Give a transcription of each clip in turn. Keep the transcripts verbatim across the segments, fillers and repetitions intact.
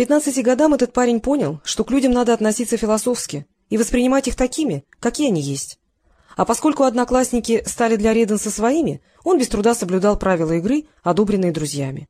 пятнадцати годам этот парень понял, что к людям надо относиться философски и воспринимать их такими, какие они есть. А поскольку одноклассники стали для Реденса своими, он без труда соблюдал правила игры, одобренные друзьями.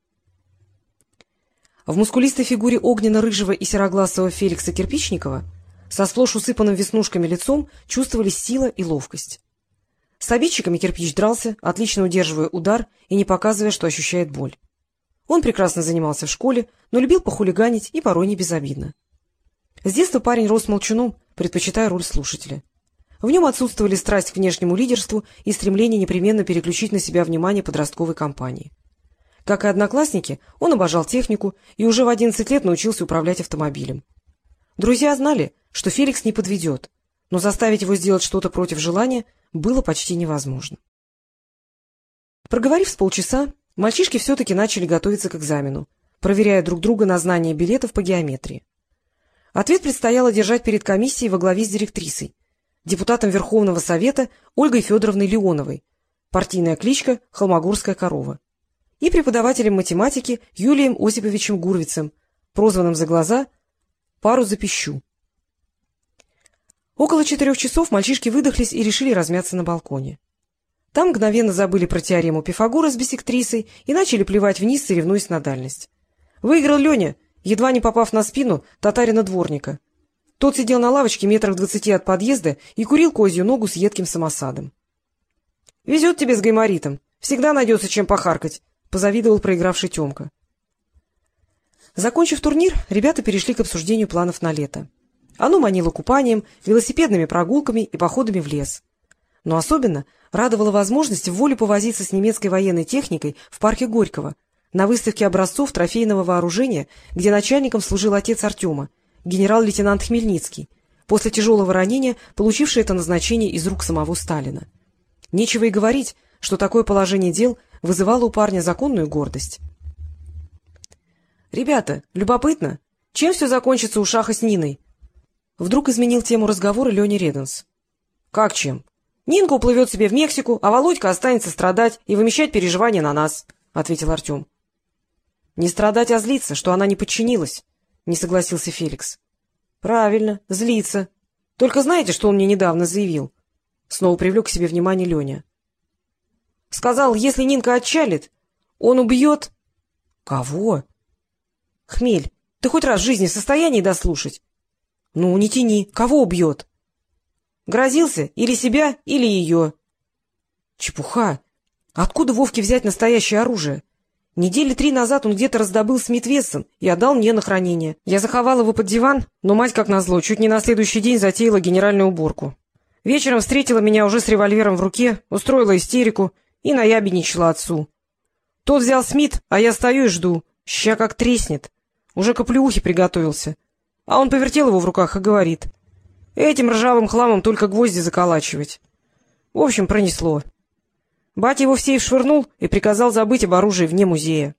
В мускулистой фигуре огненно-рыжего и сероглазого Феликса Кирпичникова со сплошь усыпанным веснушками лицом чувствовались сила и ловкость. С обидчиками Кирпич дрался, отлично удерживая удар и не показывая, что ощущает боль. Он прекрасно занимался в школе, но любил похулиганить и порой не безобидно. С детства парень рос молчуном, предпочитая роль слушателя. В нем отсутствовали страсть к внешнему лидерству и стремление непременно переключить на себя внимание подростковой компании. Как и одноклассники, он обожал технику и уже в одиннадцать лет научился управлять автомобилем. Друзья знали, что Феликс не подведет, но заставить его сделать что-то против желания было почти невозможно. Проговорив с полчаса, мальчишки все-таки начали готовиться к экзамену, проверяя друг друга на знание билетов по геометрии. Ответ предстояло держать перед комиссией во главе с директрисой, депутатом Верховного Совета Ольгой Федоровной Леоновой, партийная кличка «Холмогорская корова», и преподавателем математики Юлием Осиповичем Гурвицем, прозванным за глаза «Пару за пищу». Около четырех часов мальчишки выдохлись и решили размяться на балконе. Там мгновенно забыли про теорему Пифагора с биссектрисой и начали плевать вниз, соревнуясь на дальность. Выиграл Леня, едва не попав на спину татарина-дворника. Тот сидел на лавочке метрах двадцати от подъезда и курил козью ногу с едким самосадом. — Везет тебе с гайморитом. Всегда найдется чем похаркать, — позавидовал проигравший Темка. Закончив турнир, ребята перешли к обсуждению планов на лето. Оно манило купанием, велосипедными прогулками и походами в лес. Но особенно радовала возможность в волю повозиться с немецкой военной техникой в парке Горького, на выставке образцов трофейного вооружения, где начальником служил отец Артема, генерал-лейтенант Хмельницкий, после тяжелого ранения, получивший это назначение из рук самого Сталина. Нечего и говорить, что такое положение дел вызывало у парня законную гордость. — Ребята, любопытно, чем все закончится у Шаха с Ниной? Вдруг изменил тему разговора Леня Реденс. — Как чем? Нинка уплывет себе в Мексику, а Володька останется страдать и вымещать переживания на нас, — ответил Артем. — Не страдать, а злиться, что она не подчинилась, — не согласился Феликс. — Правильно, злиться. Только знаете, что он мне недавно заявил? Снова привлек к себе внимание Леня. — Сказал, если Нинка отчалит, он убьет... — Кого? — Хмель, ты хоть раз в жизни в состоянии дослушать? — Ну, не тяни. Кого убьет? — Грозился или себя, или ее. — Чепуха. Откуда Вовке взять настоящее оружие? Недели три назад он где-то раздобыл Смит Вессон и отдал мне на хранение. Я заховал его под диван, но мать, как назло, чуть не на следующий день затеяла генеральную уборку. Вечером встретила меня уже с револьвером в руке, устроила истерику и наябедничала отцу. Тот взял Смит, а я стою и жду. Ща как треснет. Уже к оплеухе приготовился. А он повертел его в руках и говорит: этим ржавым хламом только гвозди заколачивать. В общем, пронесло. Батя его в сейф швырнул и приказал забыть об оружии вне музея.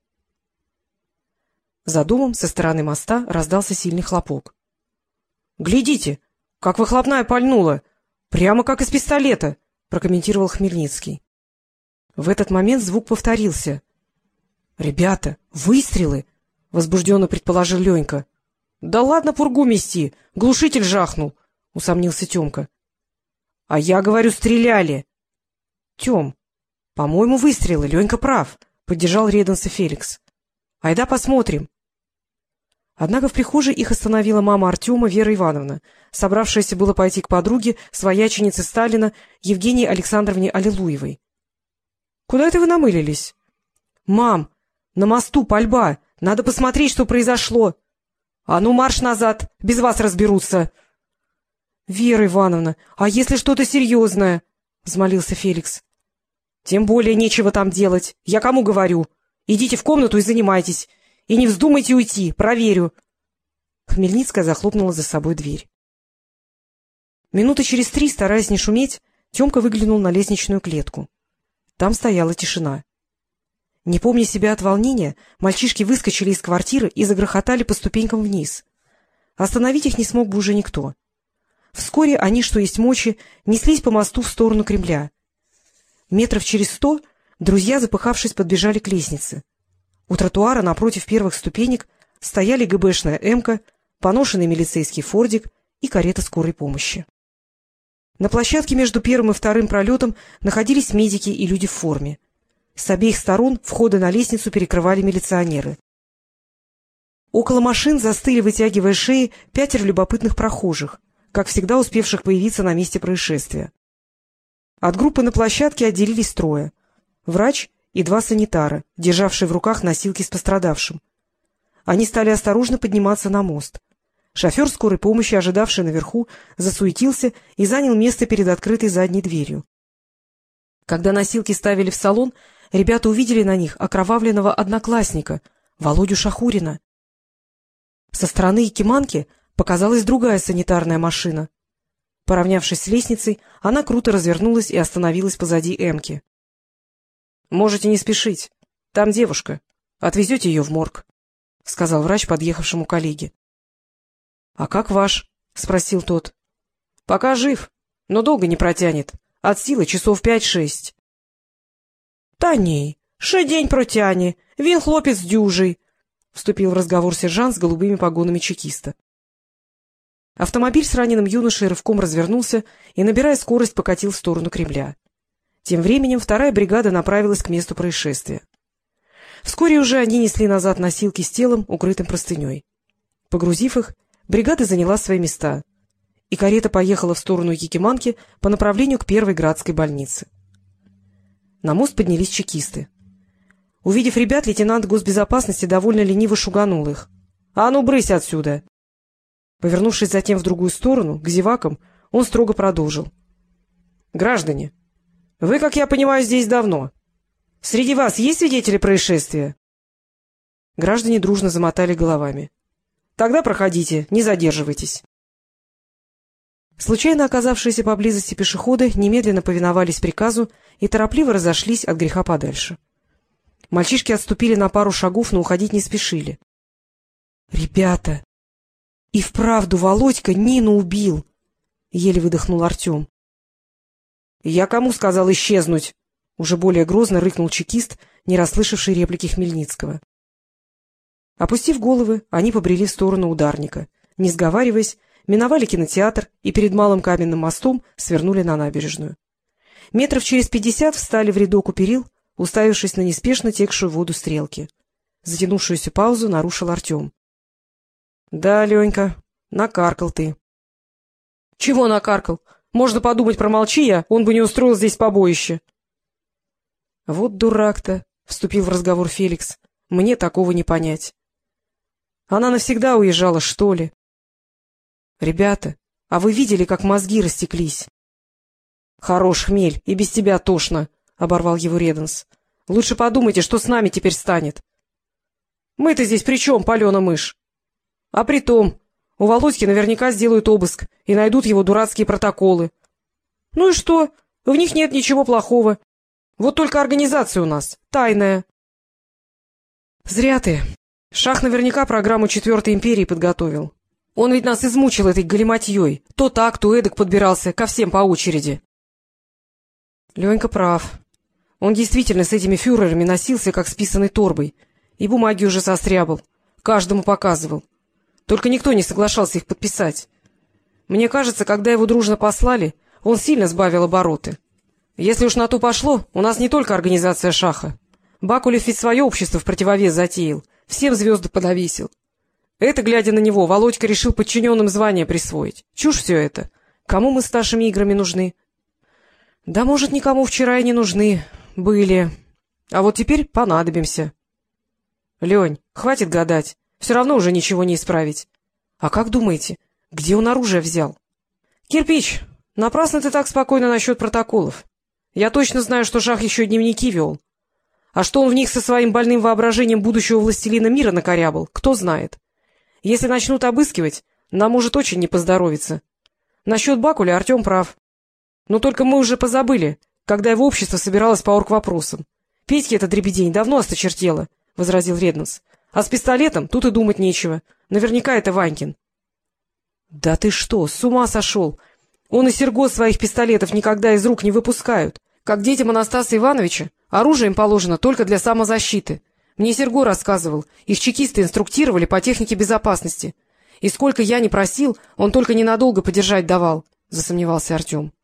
За домом со стороны моста раздался сильный хлопок. — Глядите, как выхлопная пальнула! Прямо как из пистолета! — прокомментировал Хмельницкий. В этот момент звук повторился. — Ребята, выстрелы! — возбужденно предположил Ленька. — Да ладно пургу мести! Глушитель жахнул! — усомнился Темка. — А я говорю, стреляли! — Тем, по-моему, выстрелы, Ленька прав, — поддержал Реденса Феликс. — Айда посмотрим. Однако в прихожей их остановила мама Артема Вера Ивановна, собравшаяся было пойти к подруге, свояченице Сталина Евгении Александровне Аллилуевой. — Куда это вы намылились? — Мам, на мосту пальба, надо посмотреть, что произошло. — А ну марш назад, без вас разберутся. — Вера Ивановна, а если что-то серьезное? — взмолился Феликс. — Тем более нечего там делать. Я кому говорю? Идите в комнату и занимайтесь. И не вздумайте уйти, проверю. Хмельницкая захлопнула за собой дверь. Минуты через три, стараясь не шуметь, Темка выглянул на лестничную клетку. Там стояла тишина. Не помня себя от волнения, мальчишки выскочили из квартиры и загрохотали по ступенькам вниз. Остановить их не смог бы уже никто. Вскоре они, что есть мочи, неслись по мосту в сторону Кремля. Метров через сто друзья, запыхавшись, подбежали к лестнице. У тротуара напротив первых ступенек стояли гэ бэ шная эмка, поношенный милицейский фордик и карета скорой помощи. На площадке между первым и вторым пролетом находились медики и люди в форме. С обеих сторон входы на лестницу перекрывали милиционеры. Около машин застыли, вытягивая шеи, пятеро любопытных прохожих, как всегда успевших появиться на месте происшествия. От группы на площадке отделились трое — врач и два санитара, державшие в руках носилки с пострадавшим. Они стали осторожно подниматься на мост. Шофер скорой помощи, ожидавший наверху, засуетился и занял место перед открытой задней дверью. Когда носилки ставили в салон, ребята увидели на них окровавленного одноклассника, Володю Шахурина. Со стороны Якиманки показалась другая санитарная машина. Поравнявшись с лестницей, она круто развернулась и остановилась позади эмки. — Можете не спешить. Там девушка. Отвезете ее в морг, — сказал врач подъехавшему коллеге. — А как ваш? — спросил тот. — Пока жив, но долго не протянет. От силы часов пять-шесть. — Та ней, ше день протяне, він хлопец дюжий, — вступил в разговор сержант с голубыми погонами чекиста. Автомобиль с раненым юношей рывком развернулся и, набирая скорость, покатил в сторону Кремля. Тем временем вторая бригада направилась к месту происшествия. Вскоре уже они несли назад носилки с телом, укрытым простыней. Погрузив их, бригада заняла свои места, и карета поехала в сторону Якиманки по направлению к первой градской больнице. На мост поднялись чекисты. Увидев ребят, лейтенант госбезопасности довольно лениво шуганул их. — А ну, брысь отсюда! Повернувшись затем в другую сторону, к зевакам, он строго продолжил. — Граждане, вы, как я понимаю, здесь давно. Среди вас есть свидетели происшествия? Граждане дружно замотали головами. — Тогда проходите, не задерживайтесь. Случайно оказавшиеся поблизости пешеходы немедленно повиновались приказу и торопливо разошлись от греха подальше. Мальчишки отступили на пару шагов, но уходить не спешили. — Ребята, и вправду Володька Нину убил! — еле выдохнул Артем. — Я кому сказал исчезнуть? — уже более грозно рыкнул чекист, не расслышавший реплики Хмельницкого. Опустив головы, они побрели в сторону ударника. Не сговариваясь, миновали кинотеатр и перед малым каменным мостом свернули на набережную. Метров через пятьдесят встали в рядок у перил, уставившись на неспешно текшую воду стрелки. Затянувшуюся паузу нарушил Артем. — Да, Ленька, накаркал ты. — Чего накаркал? Можно подумать, промолчи я, он бы не устроил здесь побоище. — Вот дурак-то, — вступил в разговор Феликс, — мне такого не понять. Она навсегда уезжала, что ли? — Ребята, а вы видели, как мозги растеклись? — Хорош хмель, и без тебя тошно, — оборвал его Реденс. — Лучше подумайте, что с нами теперь станет. — Мы-то здесь при чем, палена мышь? — А при том, у Володьки наверняка сделают обыск и найдут его дурацкие протоколы. — Ну и что? В них нет ничего плохого. Вот только организация у нас тайная. — Зря ты. Шах наверняка программу Четвертой империи подготовил. Он ведь нас измучил этой галиматьей. То так, то эдак подбирался ко всем по очереди. Ленька прав. Он действительно с этими фюрерами носился, как с писаной торбой, и бумаги уже состряпал, каждому показывал. Только никто не соглашался их подписать. Мне кажется, когда его дружно послали, он сильно сбавил обороты. Если уж на то пошло, у нас не только организация Шаха. Бакулев ведь свое общество в противовес затеял, всем звезды подовесил. Это, глядя на него, Володька решил подчиненным звание присвоить. Чушь все это. Кому мы с нашими играми нужны? Да, может, никому вчера и не нужны были. А вот теперь понадобимся. Лень, хватит гадать. Все равно уже ничего не исправить. А как думаете, где он оружие взял? Кирпич, напрасно ты так спокойно насчет протоколов. Я точно знаю, что Шах еще дневники вел. А что он в них со своим больным воображением будущего властелина мира накорябал, кто знает. Если начнут обыскивать, нам может очень не поздоровиться. Насчет Бакуля Артем прав. Но только мы уже позабыли, когда его общество собиралось по оргвопросам. Петьке эта дребедень давно осточертела, — возразил Реднанс. А с пистолетом тут и думать нечего. Наверняка это Ванькин. — Да ты что, с ума сошел? Он и Серго своих пистолетов никогда из рук не выпускают. Как детям Анастаса Ивановича, оружие им положено только для самозащиты. Мне Серго рассказывал, их чекисты инструктировали по технике безопасности. И сколько я не просил, он только ненадолго подержать давал, — засомневался Артем.